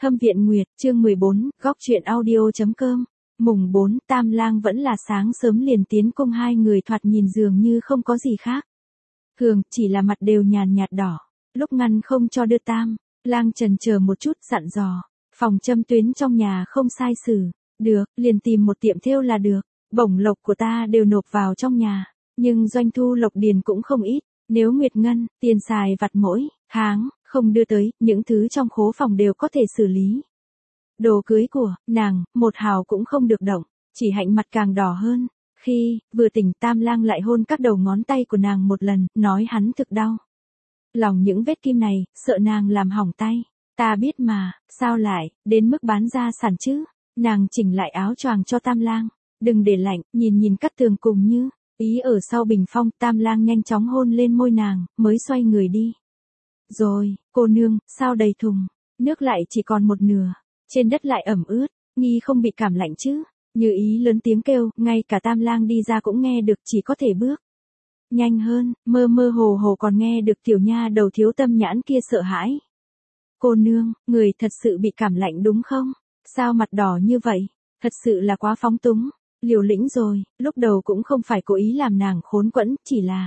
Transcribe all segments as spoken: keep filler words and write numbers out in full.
Thâm Viện Nguyệt, chương mười bốn, góc truyện audio.com. Mùng bốn, Tam Lang vẫn là sáng sớm liền tiến cung, hai người thoạt nhìn dường như không có gì khác thường, chỉ là mặt đều nhàn nhạt đỏ. Lúc ngăn không cho đưa Tam Lang chần chờ một chút, dặn dò, phòng châm tuyến trong nhà không sai xử, được, liền tìm một tiệm thêu là được. Bổng lộc của ta đều nộp vào trong nhà, nhưng doanh thu lộc điền cũng không ít. Nếu Nguyệt Ngân, tiền xài vặt mỗi tháng không đưa tới, những thứ trong khố phòng đều có thể xử lý. Đồ cưới của nàng, một hào cũng không được động. Chỉ Hạnh mặt càng đỏ hơn. Khi vừa tỉnh, Tam Lang lại hôn các đầu ngón tay của nàng một lần, nói hắn thực đau lòng những vết kim này, sợ nàng làm hỏng tay. Ta biết mà, sao lại đến mức bán gia sản chứ? Nàng chỉnh lại áo choàng cho Tam Lang, đừng để lạnh, nhìn nhìn Cát Tường cùng Như Ý ở sau bình phong. Tam Lang nhanh chóng hôn lên môi nàng, mới xoay người đi. Rồi, cô nương, sao đầy thùng nước lại chỉ còn một nửa, trên đất lại ẩm ướt, nghi không bị cảm lạnh chứ? Như Ý lớn tiếng kêu, ngay cả Tam Lang đi ra cũng nghe được, chỉ có thể bước nhanh hơn, mơ mơ hồ hồ còn nghe được tiểu nha đầu thiếu tâm nhãn kia sợ hãi. Cô nương, người thật sự bị cảm lạnh đúng không? Sao mặt đỏ như vậy? Thật sự là quá phóng túng, liều lĩnh rồi. Lúc đầu cũng không phải cố ý làm nàng khốn quẫn, chỉ là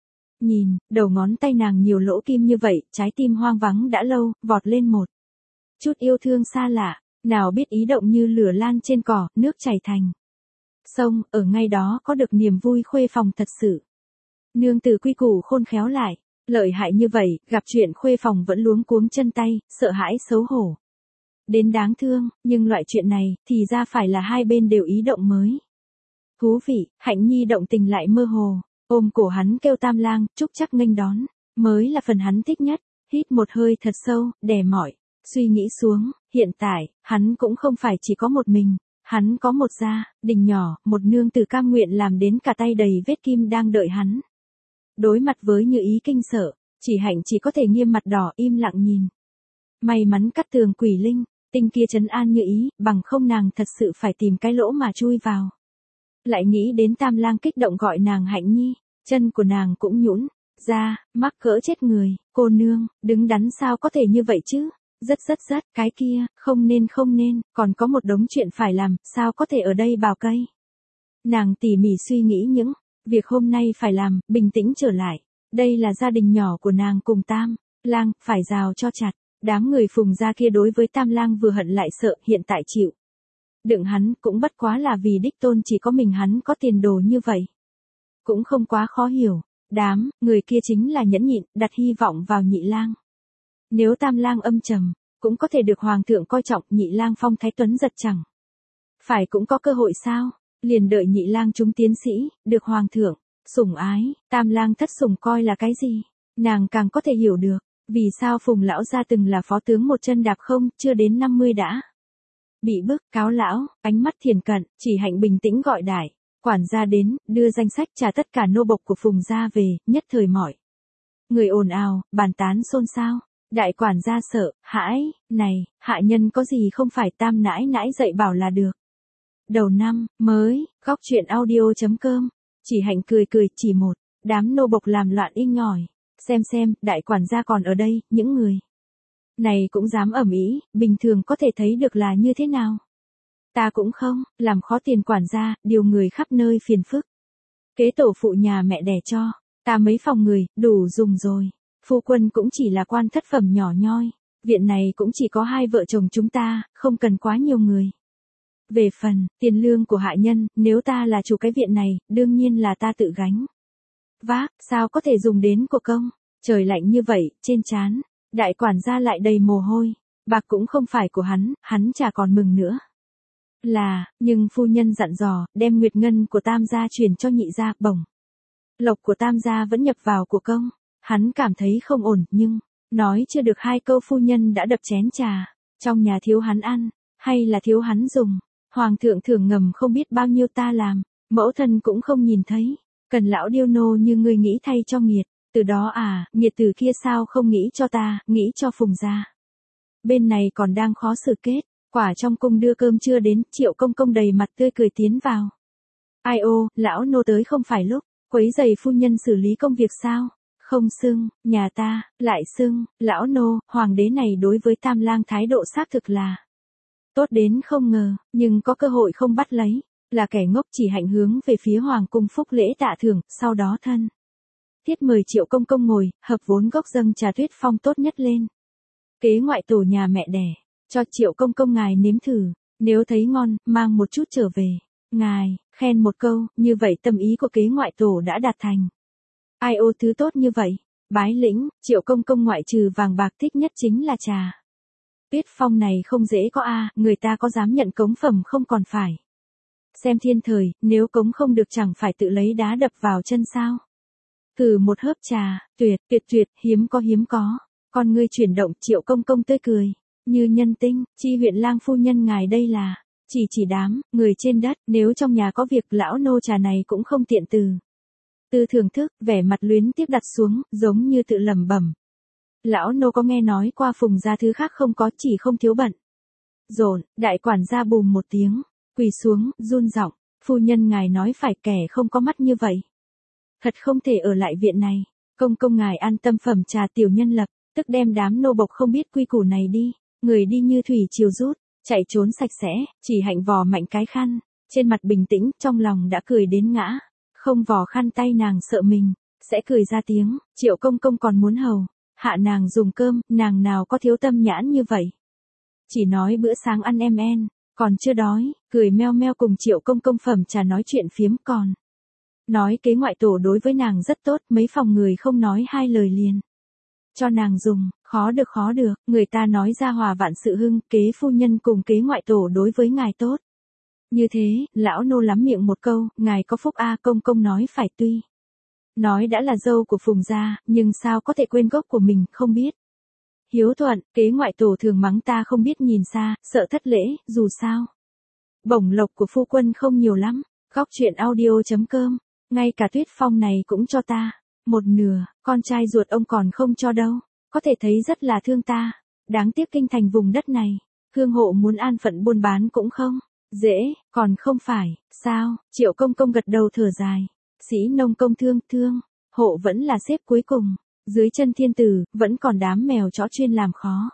nhìn đầu ngón tay nàng nhiều lỗ kim như vậy, trái tim hoang vắng đã lâu, vọt lên một chút yêu thương xa lạ. Nào biết ý động như lửa lan trên cỏ, nước chảy thành sông, ở ngay đó có được niềm vui khuê phòng thật sự. Nương tử quy củ khôn khéo lại, lợi hại như vậy, gặp chuyện khuê phòng vẫn luống cuống chân tay, sợ hãi xấu hổ đến đáng thương, nhưng loại chuyện này, thì ra phải là hai bên đều ý động mới thú vị. Hạnh Nhi động tình lại mơ hồ, ôm cổ hắn kêu Tam Lang, chúc chắc nghênh đón, mới là phần hắn thích nhất. Hít một hơi thật sâu, đè mỏi suy nghĩ xuống, hiện tại, hắn cũng không phải chỉ có một mình, hắn có một gia đình nhỏ, một nương tử cam nguyện làm đến cả tay đầy vết kim đang đợi hắn. Đối mặt với Như Ý kinh sợ, chỉ Hạnh chỉ có thể nghiêm mặt đỏ im lặng nhìn. May mắn Cát Tường quỷ linh tinh kia trấn an Như Ý, bằng không nàng thật sự phải tìm cái lỗ mà chui vào. Lại nghĩ đến Tam Lang kích động gọi nàng Hạnh Nhi, chân của nàng cũng nhũn ra, mắc cỡ chết người. Cô nương, đứng đắn sao có thể như vậy chứ? Rất rất rất, cái kia, không nên không nên, còn có một đống chuyện phải làm, sao có thể ở đây bào cây. Nàng tỉ mỉ suy nghĩ những việc hôm nay phải làm, bình tĩnh trở lại. Đây là gia đình nhỏ của nàng cùng Tam Lang, phải rào cho chặt. Đám người Phùng gia kia đối với Tam Lang vừa hận lại sợ, hiện tại chịu đựng hắn cũng bất quá là vì đích tôn chỉ có mình hắn có tiền đồ như vậy. Cũng không quá khó hiểu, đám người kia chính là nhẫn nhịn, đặt hy vọng vào Nhị Lang. Nếu Tam Lang âm trầm, cũng có thể được hoàng thượng coi trọng. Nhị Lang phong thái tuấn giật chẳng phải cũng có cơ hội sao? Liền đợi Nhị Lang trúng tiến sĩ, được hoàng thượng sủng ái. Tam Lang thất sủng coi là cái gì? Nàng càng có thể hiểu được vì sao Phùng lão gia từng là phó tướng một chân đạp không, chưa đến năm mươi đã bị bức. Cáo lão, ánh mắt thiền cận, chỉ Hạnh bình tĩnh gọi đại quản gia đến, đưa danh sách trả tất cả nô bộc của Phùng gia về. Nhất thời mọi người ồn ào, bàn tán xôn xao. Đại quản gia sợ hãi, này, hạ nhân có gì không phải Tam nãi nãi dạy bảo là được. Đầu năm mới, góc truyện audio.com. Chỉ Hạnh cười cười, chỉ một đám nô bộc làm loạn inh ỏi. Xem xem, đại quản gia còn ở đây, những người này cũng dám ầm ĩ, bình thường có thể thấy được là như thế nào. Ta cũng không làm khó tiền quản gia, điều người khắp nơi phiền phức. Kế tổ phụ nhà mẹ đẻ cho ta mấy phòng người, đủ dùng rồi. Phu quân cũng chỉ là quan thất phẩm nhỏ nhoi, viện này cũng chỉ có hai vợ chồng chúng ta, không cần quá nhiều người. Về phần tiền lương của hạ nhân, nếu ta là chủ cái viện này, đương nhiên là ta tự gánh vác, sao có thể dùng đến của công. Trời lạnh như vậy, trên trán đại quản gia lại đầy mồ hôi. Bạc cũng không phải của hắn, hắn chả còn mừng nữa là, nhưng phu nhân dặn dò, đem nguyệt ngân của Tam gia truyền cho Nhị gia. Bổng lộc của Tam gia vẫn nhập vào của công. Hắn cảm thấy không ổn, nhưng nói chưa được hai câu phu nhân đã đập chén trà. Trong nhà thiếu hắn ăn, hay là thiếu hắn dùng? Hoàng thượng thưởng ngầm không biết bao nhiêu ta làm, mẫu thân cũng không nhìn thấy. Cần lão điêu nô như ngươi nghĩ thay cho Nghiệt. Từ đó à, Nghiệt từ kia sao không nghĩ cho ta, nghĩ cho Phùng gia. Bên này còn đang khó xử kết, quả trong cung đưa cơm chưa đến. Triệu công công đầy mặt tươi cười tiến vào. Ai ô, lão nô tới không phải lúc quấy giày phu nhân xử lý công việc sao? Không xưng, nhà ta, lại xưng, lão nô, hoàng đế này đối với Tam Lang thái độ xác thực là tốt đến không ngờ, nhưng có cơ hội không bắt lấy, là kẻ ngốc. Chỉ Hạnh hướng về phía hoàng cung phúc lễ tạ thưởng, sau đó thân thiết mời Triệu công công ngồi, hợp vốn gốc dâng trà Tuyết Phong tốt nhất lên. Kế ngoại tổ nhà mẹ đẻ, cho Triệu công công ngài nếm thử, nếu thấy ngon, mang một chút trở về. Ngài, khen một câu, như vậy tâm ý của kế ngoại tổ đã đạt thành. Ai ô thứ tốt như vậy, bái lĩnh. Triệu công công ngoại trừ vàng bạc thích nhất chính là trà Tuyết Phong này không dễ có a, người ta có dám nhận cống phẩm không còn phải xem thiên thời, nếu cống không được chẳng phải tự lấy đá đập vào chân sao. Từ một hớp trà, tuyệt, tuyệt tuyệt, hiếm có hiếm có. Con ngươi chuyển động, Triệu công công tươi cười, như nhân tinh. Chi huyện lang phu nhân ngài đây là, chỉ chỉ đám, người trên đất, nếu trong nhà có việc lão nô trà này cũng không tiện từ. Từ thưởng thức, vẻ mặt luyến tiếc đặt xuống, giống như tự lẩm bẩm. Lão nô có nghe nói qua Phùng gia thứ khác không có, chỉ không thiếu bận rộn. Đại quản gia bùm một tiếng, quỳ xuống, run giọng, phu nhân ngài nói phải, kẻ không có mắt như vậy thật không thể ở lại viện này. Công công ngài an tâm phẩm trà, tiểu nhân lập tức đem đám nô bộc không biết quy củ này đi. Người đi như thủy triều rút, chạy trốn sạch sẽ. Chỉ Hạnh vò mạnh cái khăn, trên mặt bình tĩnh, trong lòng đã cười đến ngã. Không vò khăn tay nàng sợ mình sẽ cười ra tiếng. Triệu công công còn muốn hầu hạ nàng dùng cơm, nàng nào có thiếu tâm nhãn như vậy. Chỉ nói bữa sáng ăn em en, còn chưa đói, cười meo meo cùng Triệu công công phẩm trà nói chuyện phiếm. Còn nói kế ngoại tổ đối với nàng rất tốt, mấy phòng người không nói hai lời liền cho nàng dùng. Khó được khó được, người ta nói ra hòa vạn sự hưng, kế phu nhân cùng kế ngoại tổ đối với ngài tốt như thế. Lão nô lắm miệng một câu, ngài có phúc a. Công công nói phải, tuy nói đã là dâu của Phùng gia, nhưng sao có thể quên gốc của mình, không biết hiếu thuận. Kế ngoại tổ thường mắng ta không biết nhìn xa, sợ thất lễ, dù sao bổng lộc của phu quân không nhiều lắm. Góc truyện audio chấm com, ngay cả Tuyết Phong này cũng cho ta một nửa, con trai ruột ông còn không cho đâu, có thể thấy rất là thương ta. Đáng tiếc kinh thành vùng đất này, hương hộ muốn an phận buôn bán cũng không dễ, còn không phải sao. Triệu công công gật đầu thở dài, sĩ nông công thương, thương hộ vẫn là xếp cuối cùng, dưới chân thiên tử vẫn còn đám mèo chó chuyên làm khó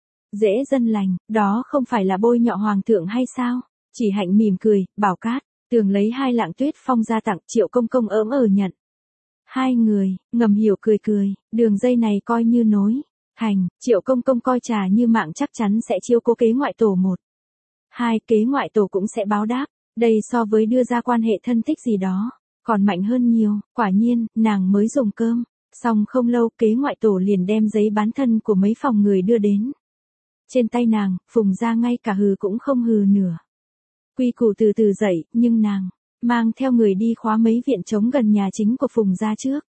dễ dân lành, đó không phải là bôi nhọ hoàng thượng hay sao. Chỉ Hạnh mỉm cười, bảo Cát Tường lấy hai lạng Tuyết Phong ra tặng. Triệu công công ỡm ờ nhận. Hai người ngầm hiểu cười cười, đường dây này coi như nối thành. Triệu công công coi trà như mạng, chắc chắn sẽ chiêu cố kế ngoại tổ một hai, kế ngoại tổ cũng sẽ báo đáp. Đây so với đưa ra quan hệ thân thích gì đó còn mạnh hơn nhiều. Quả nhiên, nàng mới dùng cơm xong không lâu, kế ngoại tổ liền đem giấy bán thân của mấy phòng người đưa đến trên tay nàng. Phùng gia ngay cả hừ cũng không hừ nửa. Quy củ từ từ dậy, nhưng nàng mang theo người đi khóa mấy viện trống gần nhà chính của Phùng gia trước.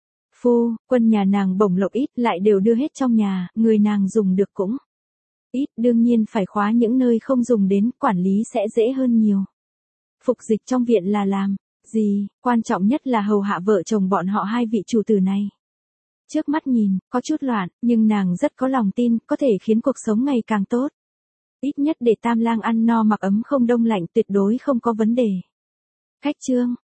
Phu quân nhà nàng bổng lộc ít, lại đều đưa hết trong nhà, người nàng dùng được cũng ít, đương nhiên phải khóa những nơi không dùng đến, quản lý sẽ dễ hơn nhiều. Phục dịch trong viện là làm gì, quan trọng nhất là hầu hạ vợ chồng bọn họ hai vị chủ tử này. Trước mắt nhìn, có chút loạn, nhưng nàng rất có lòng tin, có thể khiến cuộc sống ngày càng tốt. Ít nhất để Tam Lang ăn no mặc ấm không đông lạnh, tuyệt đối không có vấn đề. Khách trương,